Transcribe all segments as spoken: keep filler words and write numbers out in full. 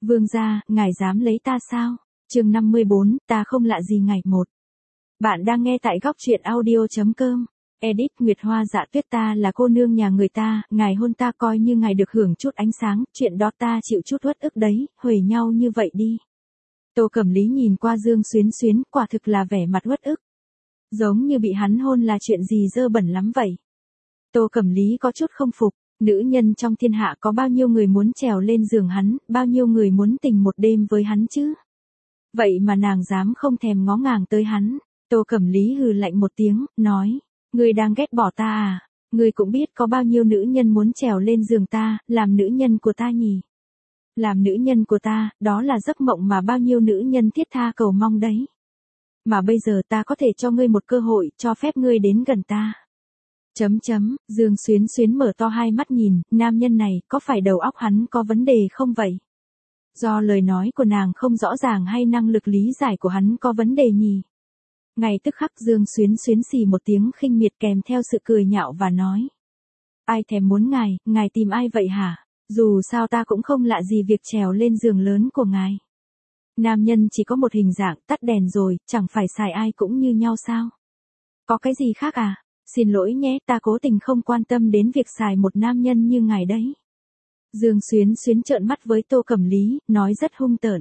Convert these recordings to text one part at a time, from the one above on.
Vương gia, ngài dám lấy ta sao? Chương năm mươi bốn, ta không lạ gì ngài một. Bạn đang nghe tại góc truyện audio.com. Edit Nguyệt Hoa Dạ Tuyết, ta là cô nương nhà người ta, ngài hôn ta coi như ngài được hưởng chút ánh sáng, chuyện đó ta chịu chút uất ức đấy, huề nhau như vậy đi. Tô Cẩm Lý nhìn qua Dương Xuyến Xuyến, quả thực là vẻ mặt uất ức. Giống như bị hắn hôn là chuyện gì dơ bẩn lắm vậy. Tô Cẩm Lý có chút không phục, nữ nhân trong thiên hạ có bao nhiêu người muốn trèo lên giường hắn, bao nhiêu người muốn tình một đêm với hắn chứ. Vậy mà nàng dám không thèm ngó ngàng tới hắn. Tô Cẩm Lý hừ lạnh một tiếng, nói, ngươi đang ghét bỏ ta à, ngươi cũng biết có bao nhiêu nữ nhân muốn trèo lên giường ta, làm nữ nhân của ta nhỉ. Làm nữ nhân của ta, đó là giấc mộng mà bao nhiêu nữ nhân thiết tha cầu mong đấy. Mà bây giờ ta có thể cho ngươi một cơ hội, cho phép ngươi đến gần ta. Chấm chấm, Dương Xuyến Xuyến mở to hai mắt nhìn, nam nhân này, có phải đầu óc hắn có vấn đề không vậy? Do lời nói của nàng không rõ ràng hay năng lực lý giải của hắn có vấn đề nhỉ? Ngay tức khắc Dương Xuyến Xuyến xì một tiếng khinh miệt kèm theo sự cười nhạo và nói. Ai thèm muốn ngài, ngài tìm ai vậy hả? Dù sao ta cũng không lạ gì việc trèo lên giường lớn của ngài. Nam nhân chỉ có một hình dạng, tắt đèn rồi, chẳng phải xài ai cũng như nhau sao? Có cái gì khác à? Xin lỗi nhé, ta cố tình không quan tâm đến việc xài một nam nhân như ngài đấy. Dương Xuyến Xuyến trợn mắt với Tô Cẩm Lý, nói rất hung tợn.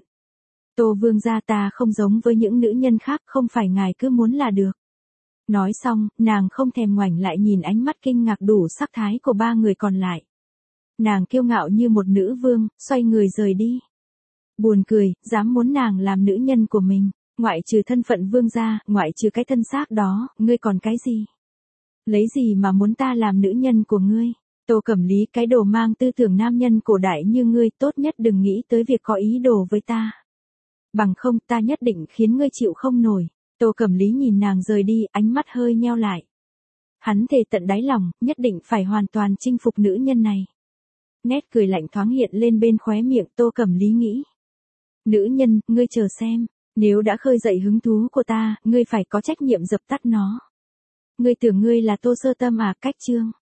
Tô vương gia, ta không giống với những nữ nhân khác, không phải ngài cứ muốn là được. Nói xong, nàng không thèm ngoảnh lại nhìn ánh mắt kinh ngạc đủ sắc thái của ba người còn lại. Nàng kiêu ngạo như một nữ vương, xoay người rời đi. Buồn cười, dám muốn nàng làm nữ nhân của mình, ngoại trừ thân phận vương gia, ngoại trừ cái thân xác đó, ngươi còn cái gì? Lấy gì mà muốn ta làm nữ nhân của ngươi? Tô Cẩm Lý, cái đồ mang tư tưởng nam nhân cổ đại như ngươi, tốt nhất đừng nghĩ tới việc có ý đồ với ta. Bằng không, ta nhất định khiến ngươi chịu không nổi. Tô Cẩm Lý nhìn nàng rời đi, ánh mắt hơi nheo lại. Hắn thề tận đáy lòng, nhất định phải hoàn toàn chinh phục nữ nhân này. Nét cười lạnh thoáng hiện lên bên khóe miệng, Tô Cẩm Lý nghĩ. Nữ nhân, ngươi chờ xem, nếu đã khơi dậy hứng thú của ta, ngươi phải có trách nhiệm dập tắt nó. Ngươi tưởng ngươi là Tô Sơ Tâm à? Cách chương.